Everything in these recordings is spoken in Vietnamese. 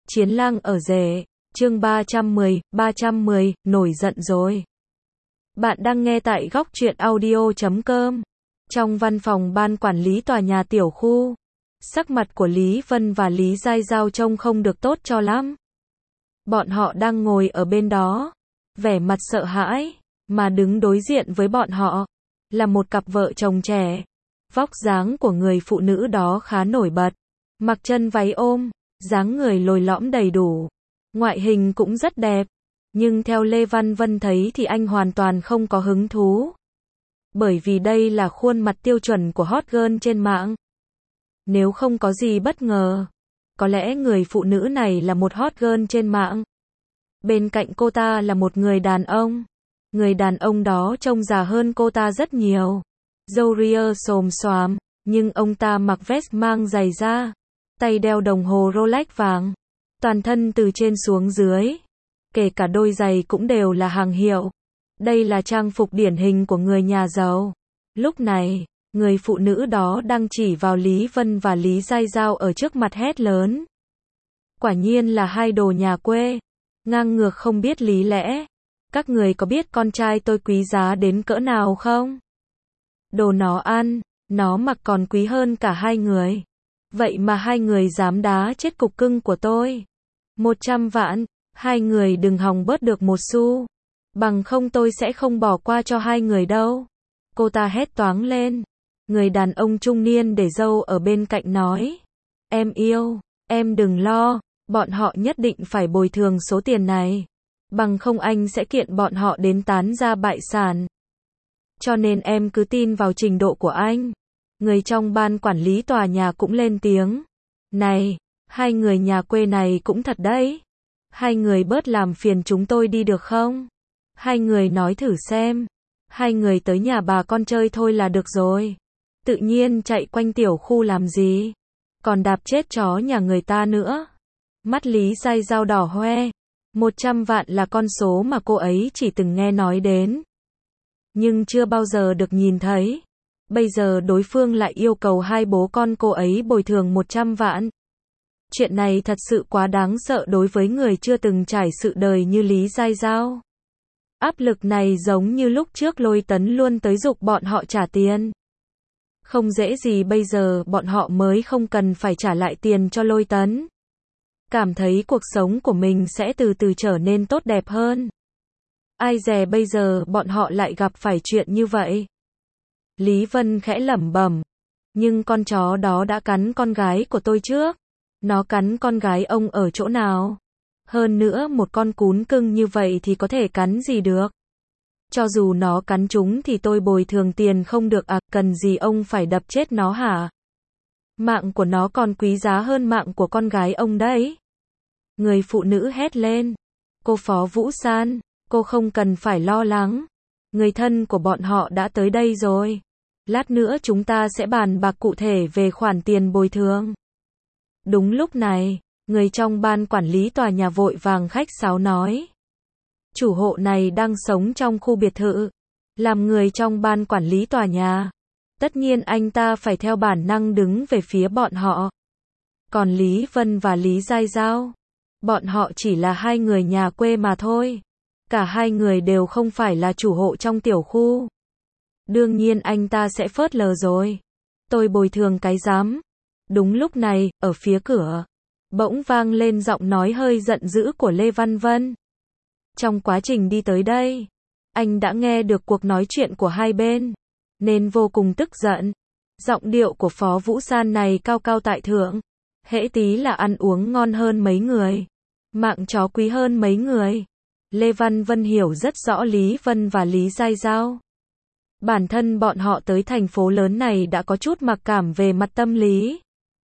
Chiến lang ở rể, chương 310, nổi giận rồi. Bạn đang nghe tại góc truyện audio.com. Trong văn phòng ban quản lý tòa nhà tiểu khu, sắc mặt của Lý Vân và Lý Giai Giao trông không được tốt cho lắm. Bọn họ đang ngồi ở bên đó, vẻ mặt sợ hãi, mà đứng đối diện với bọn họ là một cặp vợ chồng trẻ. Vóc dáng của người phụ nữ đó khá nổi bật, mặc chân váy ôm, dáng người lồi lõm đầy đủ, ngoại hình cũng rất đẹp. Nhưng theo Lê Văn Vân thấy thì anh hoàn toàn không có hứng thú. Bởi vì đây là khuôn mặt tiêu chuẩn của hot girl trên mạng. Nếu không có gì bất ngờ, có lẽ người phụ nữ này là một hot girl trên mạng. Bên cạnh cô ta là một người đàn ông. Người đàn ông đó trông già hơn cô ta rất nhiều. Râu ria xồm xoàm, nhưng ông ta mặc vest mang giày da, tay đeo đồng hồ Rolex vàng, toàn thân từ trên xuống dưới, kể cả đôi giày cũng đều là hàng hiệu. Đây là trang phục điển hình của người nhà giàu. Lúc này, người phụ nữ đó đang chỉ vào Lý Vân và Lý Giai Giao ở trước mặt hét lớn. Quả nhiên là hai đồ nhà quê, ngang ngược không biết lý lẽ. Các người có biết con trai tôi quý giá đến cỡ nào không? Đồ nó ăn, nó mặc còn quý hơn cả hai người. Vậy mà hai người dám đá chết cục cưng của tôi. 100 vạn, hai người đừng hòng bớt được một xu. Bằng không tôi sẽ không bỏ qua cho hai người đâu. Cô ta hét toáng lên. Người đàn ông trung niên để râu ở bên cạnh nói. Em yêu, em đừng lo, bọn họ nhất định phải bồi thường số tiền này. Bằng không anh sẽ kiện bọn họ đến tán gia bại sản. Cho nên em cứ tin vào trình độ của anh. Người trong ban quản lý tòa nhà cũng lên tiếng. Này, hai người nhà quê này cũng thật đấy. Hai người bớt làm phiền chúng tôi đi được không? Hai người nói thử xem. Hai người tới nhà bà con chơi thôi là được rồi. Tự nhiên chạy quanh tiểu khu làm gì? Còn đạp chết chó nhà người ta nữa. Mắt Lý Giai Giao đỏ hoe. 100 vạn là con số mà cô ấy chỉ từng nghe nói đến, nhưng chưa bao giờ được nhìn thấy. Bây giờ đối phương lại yêu cầu hai bố con cô ấy bồi thường 100 vạn. Chuyện này thật sự quá đáng sợ đối với người chưa từng trải sự đời như Lý Giai Giao. Áp lực này giống như lúc trước Lôi Tấn luôn tới giục bọn họ trả tiền. Không dễ gì bây giờ bọn họ mới không cần phải trả lại tiền cho Lôi Tấn. Cảm thấy cuộc sống của mình sẽ từ từ trở nên tốt đẹp hơn. Ai dè bây giờ bọn họ lại gặp phải chuyện như vậy. Lý Vân khẽ lẩm bẩm. Nhưng con chó đó đã cắn con gái của tôi trước. Nó cắn con gái ông ở chỗ nào? Hơn nữa một con cún cưng như vậy thì có thể cắn gì được? Cho dù nó cắn chúng thì tôi bồi thường tiền không được à? Cần gì ông phải đập chết nó hả? Mạng của nó còn quý giá hơn mạng của con gái ông đấy. Người phụ nữ hét lên. Cô Phó Vũ San, cô không cần phải lo lắng. Người thân của bọn họ đã tới đây rồi. Lát nữa chúng ta sẽ bàn bạc cụ thể về khoản tiền bồi thường. Đúng lúc này, người trong ban quản lý tòa nhà vội vàng khách sáo nói. Chủ hộ này đang sống trong khu biệt thự. Làm người trong ban quản lý tòa nhà, tất nhiên anh ta phải theo bản năng đứng về phía bọn họ. Còn Lý Vân và Lý Giai Giao, bọn họ chỉ là hai người nhà quê mà thôi. Cả hai người đều không phải là chủ hộ trong tiểu khu. Đương nhiên anh ta sẽ phớt lờ rồi. Tôi bồi thường cái rắm. Đúng lúc này, ở phía cửa, bỗng vang lên giọng nói hơi giận dữ của Lê Văn Vân. Trong quá trình đi tới đây, anh đã nghe được cuộc nói chuyện của hai bên, nên vô cùng tức giận. Giọng điệu của Phó Vũ San này cao cao tại thượng. Hễ tí là ăn uống ngon hơn mấy người. Mạng chó quý hơn mấy người. Lê Văn Vân hiểu rất rõ Lý Vân và Lý Giai Giao. Bản thân bọn họ tới thành phố lớn này đã có chút mặc cảm về mặt tâm lý.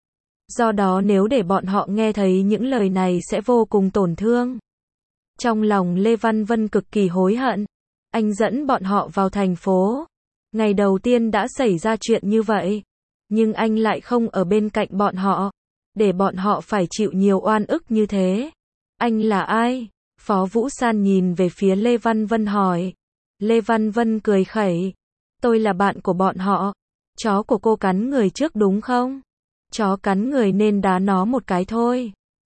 Do đó nếu để bọn họ nghe thấy những lời này sẽ vô cùng tổn thương. Trong lòng Lê Văn Vân cực kỳ hối hận. Anh dẫn bọn họ vào thành phố. Ngày đầu tiên đã xảy ra chuyện như vậy. Nhưng anh lại không ở bên cạnh bọn họ. Để bọn họ phải chịu nhiều oan ức như thế. Anh là ai? Phó Vũ San nhìn về phía Lê Văn Vân hỏi. Lê Văn Vân cười khẩy. Tôi là bạn của bọn họ. Chó của cô cắn người trước đúng không? Chó cắn người nên đá nó một cái thôi.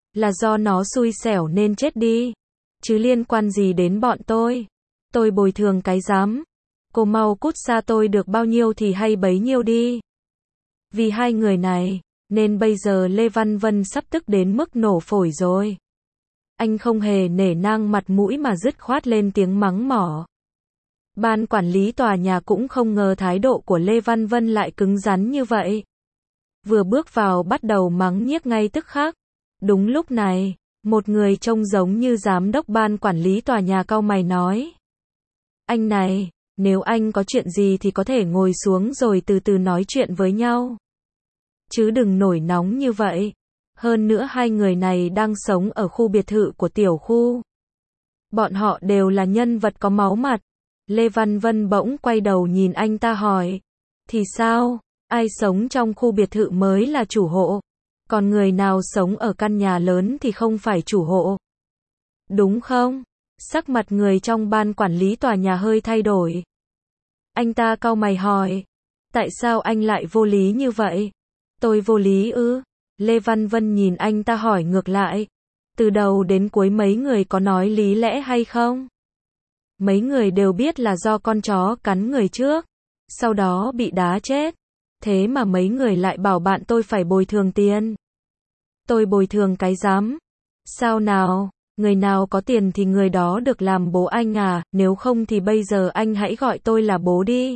Là do nó xui xẻo nên chết đi. Chứ liên quan gì đến bọn tôi. Tôi bồi thường cái rắm. Cô mau cút xa tôi được bao nhiêu thì hay bấy nhiêu đi. Vì hai người này, nên bây giờ Lê Văn Vân sắp tức đến mức nổ phổi rồi. Anh không hề nể nang mặt mũi mà dứt khoát lên tiếng mắng mỏ. Ban quản lý tòa nhà cũng không ngờ thái độ của Lê Văn Vân lại cứng rắn như vậy. Vừa bước vào bắt đầu mắng nhiếc ngay tức khắc. Đúng lúc này, một người trông giống như giám đốc ban quản lý tòa nhà cau mày nói. Anh này, nếu anh có chuyện gì thì có thể ngồi xuống rồi từ từ nói chuyện với nhau. Chứ đừng nổi nóng như vậy. Hơn nữa hai người này đang sống ở khu biệt thự của tiểu khu. Bọn họ đều là nhân vật có máu mặt. Lê Văn Vân bỗng quay đầu nhìn anh ta hỏi. Thì sao? Ai sống trong khu biệt thự mới là chủ hộ? Còn người nào sống ở căn nhà lớn thì không phải chủ hộ. Đúng không? Sắc mặt người trong ban quản lý tòa nhà hơi thay đổi. Anh ta cau mày hỏi. Tại sao anh lại vô lý như vậy? Tôi vô lý ư? Lê Văn Vân nhìn anh ta hỏi ngược lại. Từ đầu đến cuối mấy người có nói lý lẽ hay không? Mấy người đều biết là do con chó cắn người trước. Sau đó bị đá chết. Thế mà mấy người lại bảo bạn tôi phải bồi thường tiền. Tôi bồi thường cái rắm. Sao nào? Người nào có tiền thì người đó được làm bố anh à, nếu không thì bây giờ anh hãy gọi tôi là bố đi.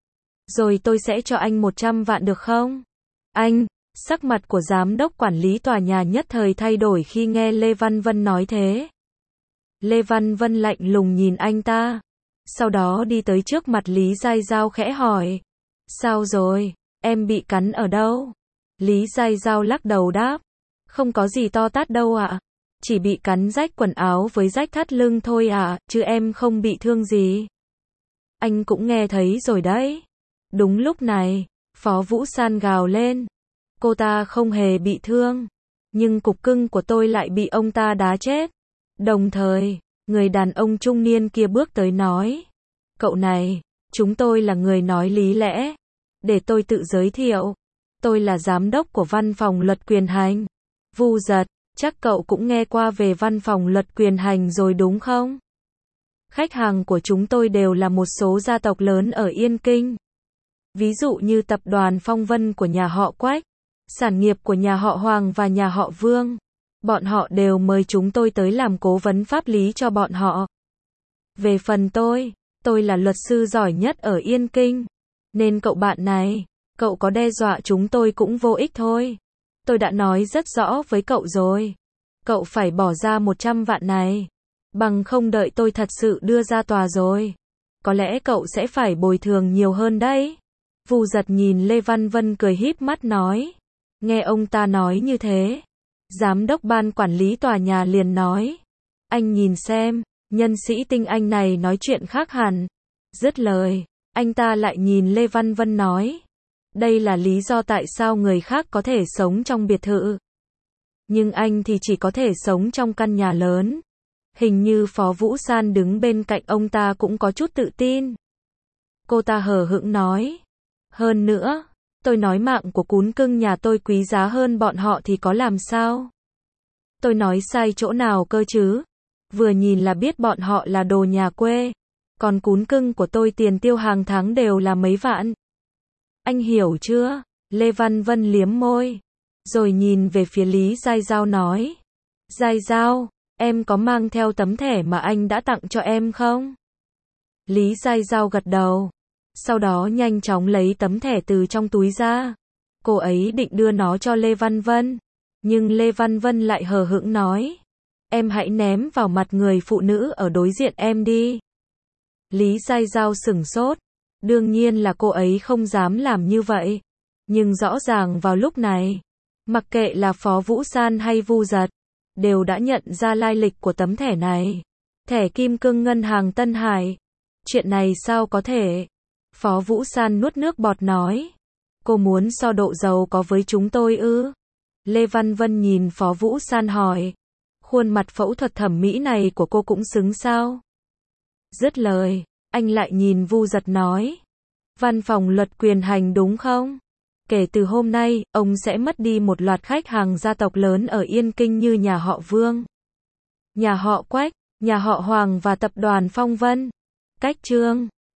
Rồi tôi sẽ cho anh 100 vạn được không? Anh, sắc mặt của giám đốc quản lý tòa nhà nhất thời thay đổi khi nghe Lê Văn Vân nói thế. Lê Văn Vân lạnh lùng nhìn anh ta. Sau đó đi tới trước mặt Lý Giai Giao khẽ hỏi. Sao rồi? Em bị cắn ở đâu? Lý Giai Giao lắc đầu đáp. Không có gì to tát đâu ạ. Chỉ bị cắn rách quần áo với rách thắt lưng thôi ạ, chứ em không bị thương gì. Anh cũng nghe thấy rồi đấy. Đúng lúc này, Phó Vũ San gào lên. Cô ta không hề bị thương. Nhưng cục cưng của tôi lại bị ông ta đá chết. Đồng thời, người đàn ông trung niên kia bước tới nói. Cậu này, chúng tôi là người nói lý lẽ. Để tôi tự giới thiệu. Tôi là giám đốc của văn phòng luật quyền hành. Vu Giật, chắc cậu cũng nghe qua về văn phòng luật quyền hành rồi đúng không? Khách hàng của chúng tôi đều là một số gia tộc lớn ở Yên Kinh. Ví dụ như tập đoàn Phong Vân của nhà họ Quách, sản nghiệp của nhà họ Hoàng và nhà họ Vương. Bọn họ đều mời chúng tôi tới làm cố vấn pháp lý cho bọn họ. Về phần tôi là luật sư giỏi nhất ở Yên Kinh. Nên cậu bạn này, cậu có đe dọa chúng tôi cũng vô ích thôi. Tôi đã nói rất rõ với cậu rồi. Cậu phải bỏ ra 100 vạn này. Bằng không đợi tôi thật sự đưa ra tòa rồi. Có lẽ cậu sẽ phải bồi thường nhiều hơn đấy. Vu Giật nhìn Lê Văn Vân cười híp mắt nói. Nghe ông ta nói như thế. Giám đốc ban quản lý tòa nhà liền nói. Anh nhìn xem, nhân sĩ tinh anh này nói chuyện khác hẳn. Dứt lời, anh ta lại nhìn Lê Văn Vân nói. Đây là lý do tại sao người khác có thể sống trong biệt thự. Nhưng anh thì chỉ có thể sống trong căn nhà lớn. Hình như Phó Vũ San đứng bên cạnh ông ta cũng có chút tự tin. Cô ta hờ hững nói. Hơn nữa, tôi nói mạng của cún cưng nhà tôi quý giá hơn bọn họ thì có làm sao? Tôi nói sai chỗ nào cơ chứ? Vừa nhìn là biết bọn họ là đồ nhà quê. Còn cún cưng của tôi tiền tiêu hàng tháng đều là mấy vạn. Anh hiểu chưa? Lê Văn Vân liếm môi. Rồi nhìn về phía Lý Giai Giao nói. Giai Giao, em có mang theo tấm thẻ mà anh đã tặng cho em không? Lý Giai Giao gật đầu. Sau đó nhanh chóng lấy tấm thẻ từ trong túi ra. Cô ấy định đưa nó cho Lê Văn Vân. Nhưng Lê Văn Vân lại hờ hững nói. Em hãy ném vào mặt người phụ nữ ở đối diện em đi. Lý Giai Giao sửng sốt. Đương nhiên là cô ấy không dám làm như vậy. Nhưng rõ ràng vào lúc này, mặc kệ là Phó Vũ San hay Vu Giật, đều đã nhận ra lai lịch của tấm thẻ này. Thẻ kim cương ngân hàng Tân Hải. Chuyện này sao có thể? Phó Vũ San nuốt nước bọt nói. Cô muốn so độ giàu có với chúng tôi ư? Lê Văn Vân nhìn Phó Vũ San hỏi. Khuôn mặt phẫu thuật thẩm mỹ này của cô cũng xứng sao? Dứt lời, anh lại nhìn Vu Giật nói. Văn phòng luật quyền hành đúng không? Kể từ hôm nay, ông sẽ mất đi một loạt khách hàng gia tộc lớn ở Yên Kinh như nhà họ Vương, nhà họ Quách, nhà họ Hoàng và tập đoàn Phong Vân. Cách chương